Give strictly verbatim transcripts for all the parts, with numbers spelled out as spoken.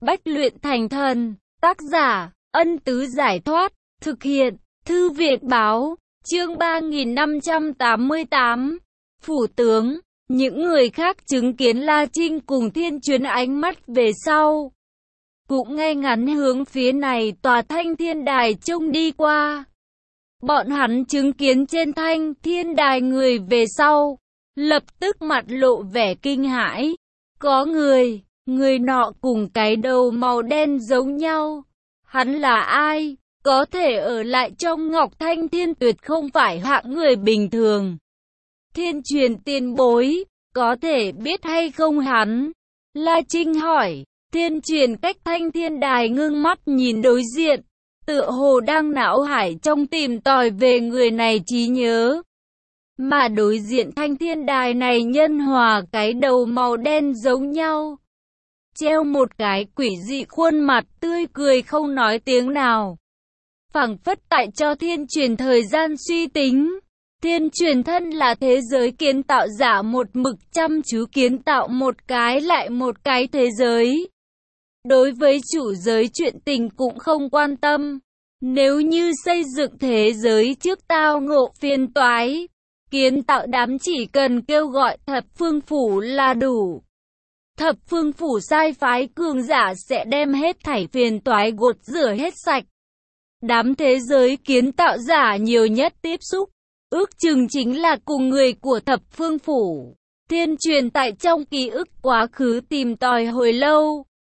Bách luyện thành thần. Tác giả, Ân Tứ Giải Thoát. Thực hiện, Thư viện Báo. Chương ba nghìn năm trăm tám mươi tám. Phủ tướng. Những người khác chứng kiến La Trinh cùng Thiên Truyền ánh mắt về sau, cũng ngay ngắn hướng phía này tòa Thanh Thiên Đài trông đi qua. Bọn hắn chứng kiến trên Thanh Thiên Đài người về sau, lập tức mặt lộ vẻ kinh hãi. Có người, người nọ cùng cái đầu màu đen giống nhau. Hắn là ai? Có thể ở lại trong Ngọc Thanh Thiên tuyệt không phải hạng người bình thường. Thiên Truyền tiền bối, có thể biết hay không hắn? La Trinh hỏi. Thiên Truyền cách Thanh Thiên Đài ngưng mắt nhìn đối diện, tựa hồ đang não hải trong tìm tòi về người này trí nhớ. Mà đối diện Thanh Thiên Đài này nhân hòa cái đầu màu đen giống nhau, treo một cái quỷ dị khuôn mặt tươi cười không nói tiếng nào, phảng phất tại cho Thiên Truyền thời gian suy tính. Thiên Truyền thân là thế giới kiến tạo giả, một mực chăm chú kiến tạo một cái lại một cái thế giới. Đối với chủ giới chuyện tình cũng không quan tâm. Nếu như xây dựng thế giới trước tao ngộ phiền toái, kiến tạo đám chỉ cần kêu gọi thập phương phủ là đủ. Thập phương phủ sai phái cường giả sẽ đem hết thảy phiền toái gột rửa hết sạch. Đám thế giới kiến tạo giả nhiều nhất tiếp xúc, ước chừng chính là cùng người của thập phương phủ. Thiên Truyền tại trong ký ức quá khứ tìm tòi hồi lâu.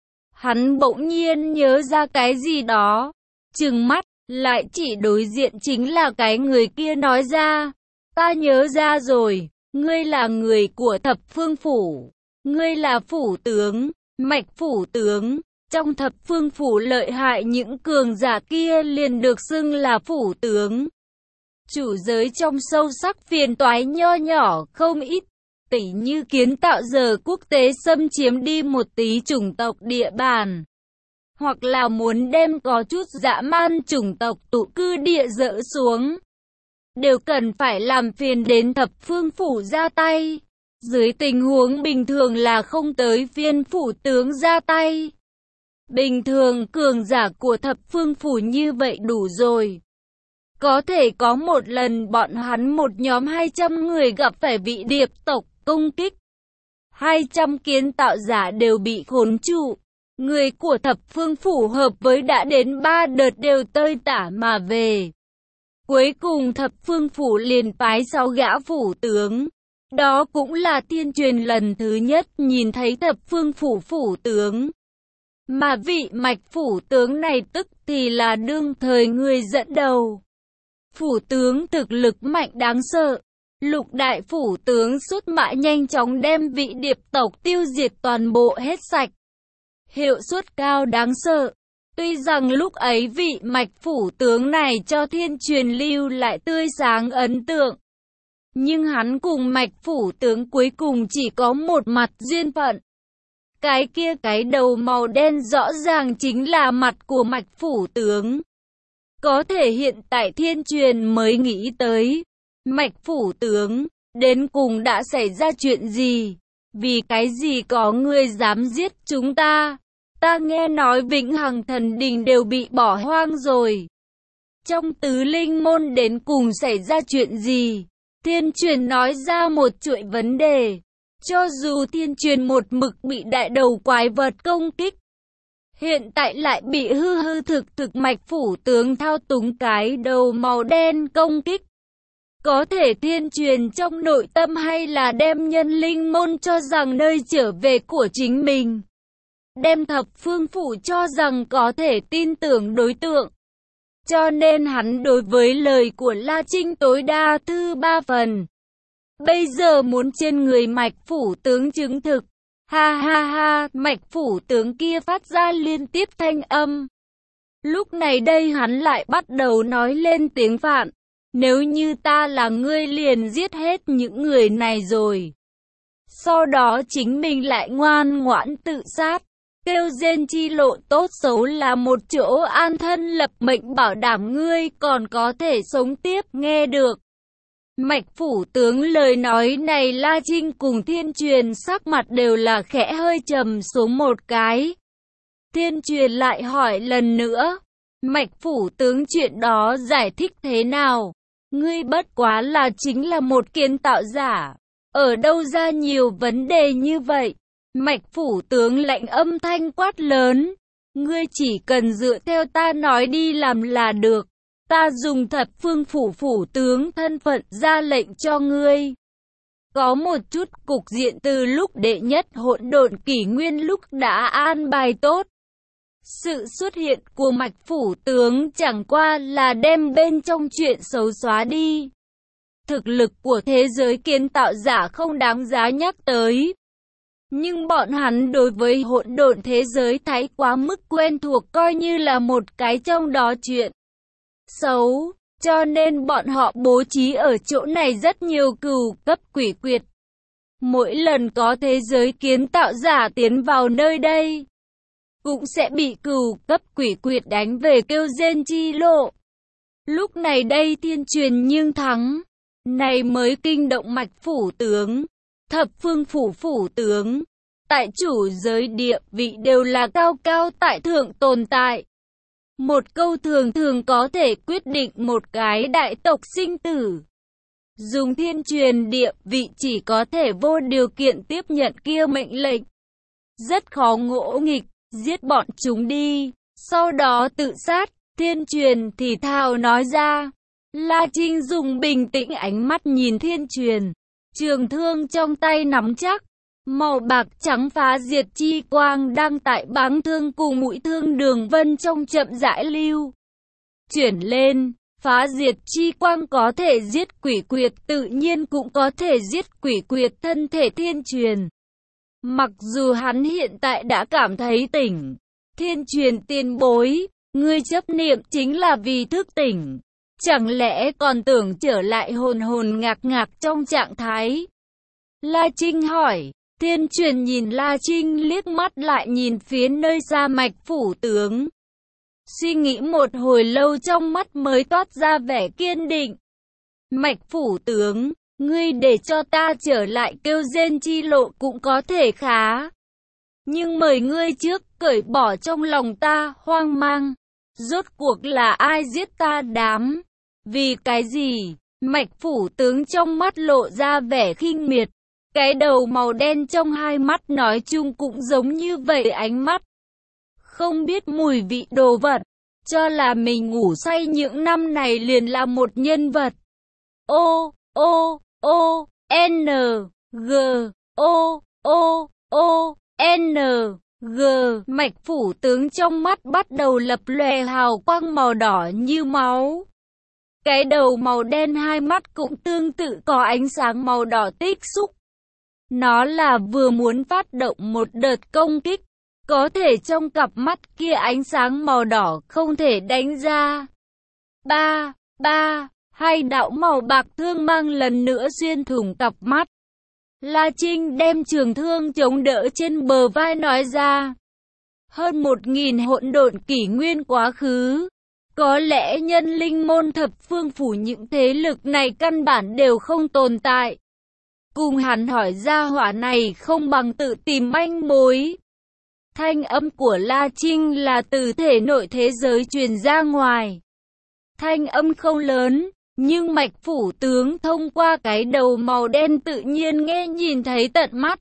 Hắn bỗng nhiên nhớ ra cái gì đó, trừng mắt, lại chỉ đối diện chính là cái người kia nói ra. Ta nhớ ra rồi, ngươi là người của thập phương phủ, ngươi là phủ tướng, Mạch phủ tướng. Trong thập phương phủ lợi hại những cường giả kia liền được xưng là phủ tướng. Chủ giới trong sâu sắc phiền toái nho nhỏ không ít, tỉ như kiến tạo giờ quốc tế xâm chiếm đi một tí chủng tộc địa bàn, hoặc là muốn đem có chút dã man chủng tộc tụ cư địa dỡ xuống, đều cần phải làm phiền đến thập phương phủ ra tay. Dưới tình huống bình thường là không tới phiên phủ tướng ra tay. Bình thường cường giả của thập phương phủ như vậy đủ rồi. Có thể có một lần bọn hắn một nhóm hai trăm người gặp phải vị điệp tộc công kích. hai trăm kiến tạo giả đều bị khốn trụ. Người của thập phương phủ hợp với đã đến ba đợt đều tơi tả mà về. Cuối cùng thập phương phủ liền phái sáu gã phủ tướng. Đó cũng là Thiên Truyền lần thứ nhất nhìn thấy thập phương phủ phủ tướng. Mà vị Mạch phủ tướng này tức thì là đương thời người dẫn đầu. Phủ tướng thực lực mạnh đáng sợ. Lục đại phủ tướng xuất mã nhanh chóng đem vị điệp tộc tiêu diệt toàn bộ hết sạch. Hiệu suất cao đáng sợ. Tuy rằng lúc ấy vị Mạch phủ tướng này cho Thiên Truyền lưu lại tươi sáng ấn tượng, nhưng hắn cùng Mạch phủ tướng cuối cùng chỉ có một mặt duyên phận. Cái kia cái đầu màu đen rõ ràng chính là mặt của Mạch phủ tướng. Có thể hiện tại Thiên Truyền mới nghĩ tới, Mạch phủ tướng, đến cùng đã xảy ra chuyện gì? Vì cái gì có người dám giết chúng ta? Ta nghe nói Vĩnh Hằng Thần Đình đều bị bỏ hoang rồi. Trong tứ linh môn đến cùng xảy ra chuyện gì? Thiên Truyền nói ra một chuỗi vấn đề. Cho dù Thiên Truyền một mực bị đại đầu quái vật công kích, hiện tại lại bị hư hư thực thực Mạch phủ tướng thao túng cái đầu màu đen công kích. Có thể Thiên Truyền trong nội tâm hay là đem nhân linh môn cho rằng nơi trở về của chính mình, đem thập phương phủ cho rằng có thể tin tưởng đối tượng. Cho nên hắn đối với lời của La Trinh tối đa thư ba phần. Bây giờ muốn trên người Mạch phủ tướng chứng thực. Ha ha ha, Mạch phủ tướng kia phát ra liên tiếp thanh âm. Lúc này đây hắn lại bắt đầu nói lên tiếng Phạn. Nếu như ta là ngươi liền giết hết những người này rồi, sau đó chính mình lại ngoan ngoãn tự sát. Kêu rên chi lộ tốt xấu là một chỗ an thân lập mệnh, bảo đảm ngươi còn có thể sống tiếp, nghe được. Mạch phủ tướng lời nói này La Trinh cùng Thiên Truyền sắc mặt đều là khẽ hơi trầm xuống một cái. Thiên Truyền lại hỏi lần nữa, Mạch Phủ tướng chuyện đó giải thích thế nào? Ngươi bất quá là chính là một kiến tạo giả, ở đâu ra nhiều vấn đề như vậy? Mạch Phủ tướng lạnh âm thanh quát lớn, ngươi chỉ cần dựa theo ta nói đi làm là được. Ta dùng Thập Phương Phủ phủ tướng thân phận ra lệnh cho ngươi. Có một chút cục diện từ lúc đệ nhất hỗn độn kỷ nguyên lúc đã an bài tốt. Sự xuất hiện của Mạch Phủ tướng chẳng qua là đem bên trong chuyện xấu xóa đi. Thực lực của thế giới kiến tạo giả không đáng giá nhắc tới. Nhưng bọn hắn đối với hỗn độn thế giới thái quá mức quen thuộc, coi như là một cái trong đó chuyện xấu, cho nên bọn họ bố trí ở chỗ này rất nhiều cừu cấp quỷ quyệt. Mỗi lần có thế giới kiến tạo giả tiến vào nơi đây, cũng sẽ bị cừu cấp quỷ quyệt đánh về kêu rên chi lộ. Lúc này đây Thiên Truyền nhưng thắng, này mới kinh động Mạch Phủ tướng, Thập Phương Phủ phủ tướng. Tại chủ giới địa vị đều là cao cao tại thượng tồn tại. Một câu thường thường có thể quyết định một cái đại tộc sinh tử. Dùng Thiên Truyền địa vị chỉ có thể vô điều kiện tiếp nhận kia mệnh lệnh. Rất khó ngỗ nghịch, giết bọn chúng đi, sau đó tự sát. Thiên Truyền thì thào nói ra. La Trinh dùng bình tĩnh ánh mắt nhìn Thiên Truyền, trường thương trong tay nắm chắc. Màu bạc trắng phá diệt chi quang đang tại báng thương cùng mũi thương đường vân trong chậm rãi lưu chuyển lên. Phá diệt chi quang có thể giết quỷ quyệt, tự nhiên cũng có thể giết quỷ quyệt thân thể Thiên Truyền. Mặc dù hắn hiện tại đã cảm thấy tỉnh, Thiên Truyền tiền bối, ngươi chấp niệm chính là vì thức tỉnh, chẳng lẽ còn tưởng trở lại hồn hồn ngạc ngạc trong trạng thái? La Trinh hỏi. Thiên Truyền nhìn La Trinh liếc mắt lại nhìn phía nơi xa Mạch Phủ tướng. Suy nghĩ một hồi lâu trong mắt mới toát ra vẻ kiên định. Mạch Phủ tướng, ngươi để cho ta trở lại kêu rên chi lộ cũng có thể khá. Nhưng mời ngươi trước cởi bỏ trong lòng ta hoang mang. Rốt cuộc là ai giết ta đám? Vì cái gì? Mạch Phủ tướng trong mắt lộ ra vẻ khinh miệt. Cái đầu màu đen trong hai mắt nói chung cũng giống như vậy, ánh mắt không biết mùi vị đồ vật, cho là mình ngủ say những năm này liền là một nhân vật. O, O, O, N, G, O, O, O, N, G. Mạch Phủ tướng trong mắt bắt đầu lập lòe hào quang màu đỏ như máu. Cái đầu màu đen hai mắt cũng tương tự có ánh sáng màu đỏ tích xúc. Nó là vừa muốn phát động một đợt công kích, có thể trong cặp mắt kia ánh sáng màu đỏ không thể đánh ra. Ba, ba, hai đạo màu bạc thương mang lần nữa xuyên thủng cặp mắt. La Trinh đem trường thương chống đỡ trên bờ vai nói ra. Hơn một nghìn hỗn độn kỷ nguyên quá khứ, có lẽ nhân linh môn thập phương phủ những thế lực này căn bản đều không tồn tại. Cùng hắn hỏi ra hỏa này không bằng tự tìm manh mối. Thanh âm của La Trinh là từ thể nội thế giới truyền ra ngoài. Thanh âm không lớn, nhưng Mạch Phủ tướng thông qua cái đầu màu đen tự nhiên nghe nhìn thấy tận mắt.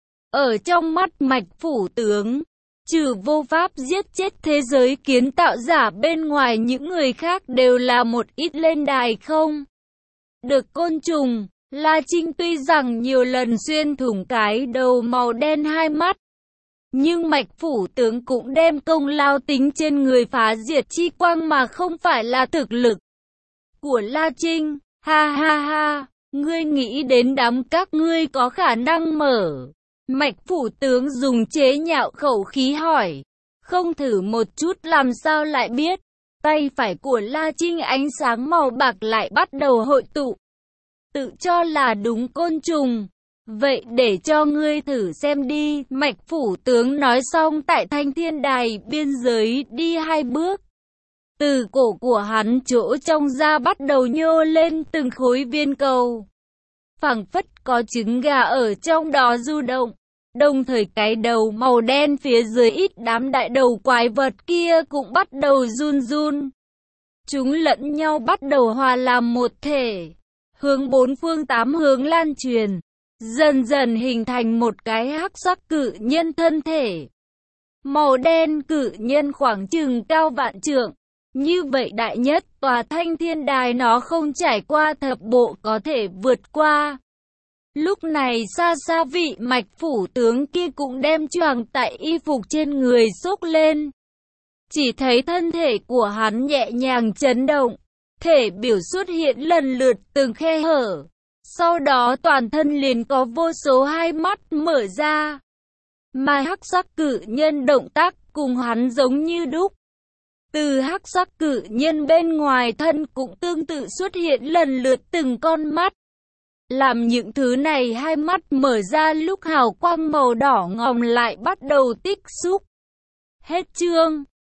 Ở trong mắt Mạch Phủ tướng, trừ vô pháp giết chết thế giới kiến tạo giả bên ngoài, những người khác đều là một ít lên đài không được côn trùng. La Trinh tuy rằng nhiều lần xuyên thủng cái đầu màu đen hai mắt, nhưng Mạch Phủ tướng cũng đem công lao tính trên người phá diệt chi quang mà không phải là thực lực của La Trinh. Ha ha ha, ngươi nghĩ đến đám các ngươi có khả năng mở? Mạch Phủ tướng dùng chế nhạo khẩu khí hỏi. Không thử một chút làm sao lại biết? Tay phải của La Trinh ánh sáng màu bạc lại bắt đầu hội tụ. Tự cho là đúng côn trùng. Vậy để cho ngươi thử xem đi. Mạch Phủ tướng nói xong tại Thanh Thiên Đài biên giới đi hai bước. Từ cổ của hắn chỗ trong da bắt đầu nhô lên từng khối viên cầu. Phảng phất có trứng gà ở trong đó du động. Đồng thời cái đầu màu đen phía dưới ít đám đại đầu quái vật kia cũng bắt đầu run run. Chúng lẫn nhau bắt đầu hòa làm một thể, hướng bốn phương tám hướng lan truyền, dần dần hình thành một cái hắc sắc cự nhân thân thể. Màu đen cự nhân khoảng chừng cao vạn trượng. Như vậy đại nhất tòa Thanh Thiên Đài nó không trải qua thập bộ có thể vượt qua. Lúc này xa xa vị mạch phủ tướng kia cũng đem choàng tại y phục trên người xốc lên. Chỉ thấy thân thể của hắn nhẹ nhàng chấn động, thể biểu xuất hiện lần lượt từng khe hở. Sau đó toàn thân liền có vô số hai mắt mở ra. Mà hắc sắc cự nhân động tác cùng hắn giống như đúc. Từ hắc sắc cự nhân bên ngoài thân cũng tương tự xuất hiện lần lượt từng con mắt. Làm những thứ này hai mắt mở ra lúc hào quang màu đỏ ngòm lại bắt đầu tích xúc. Hết chương.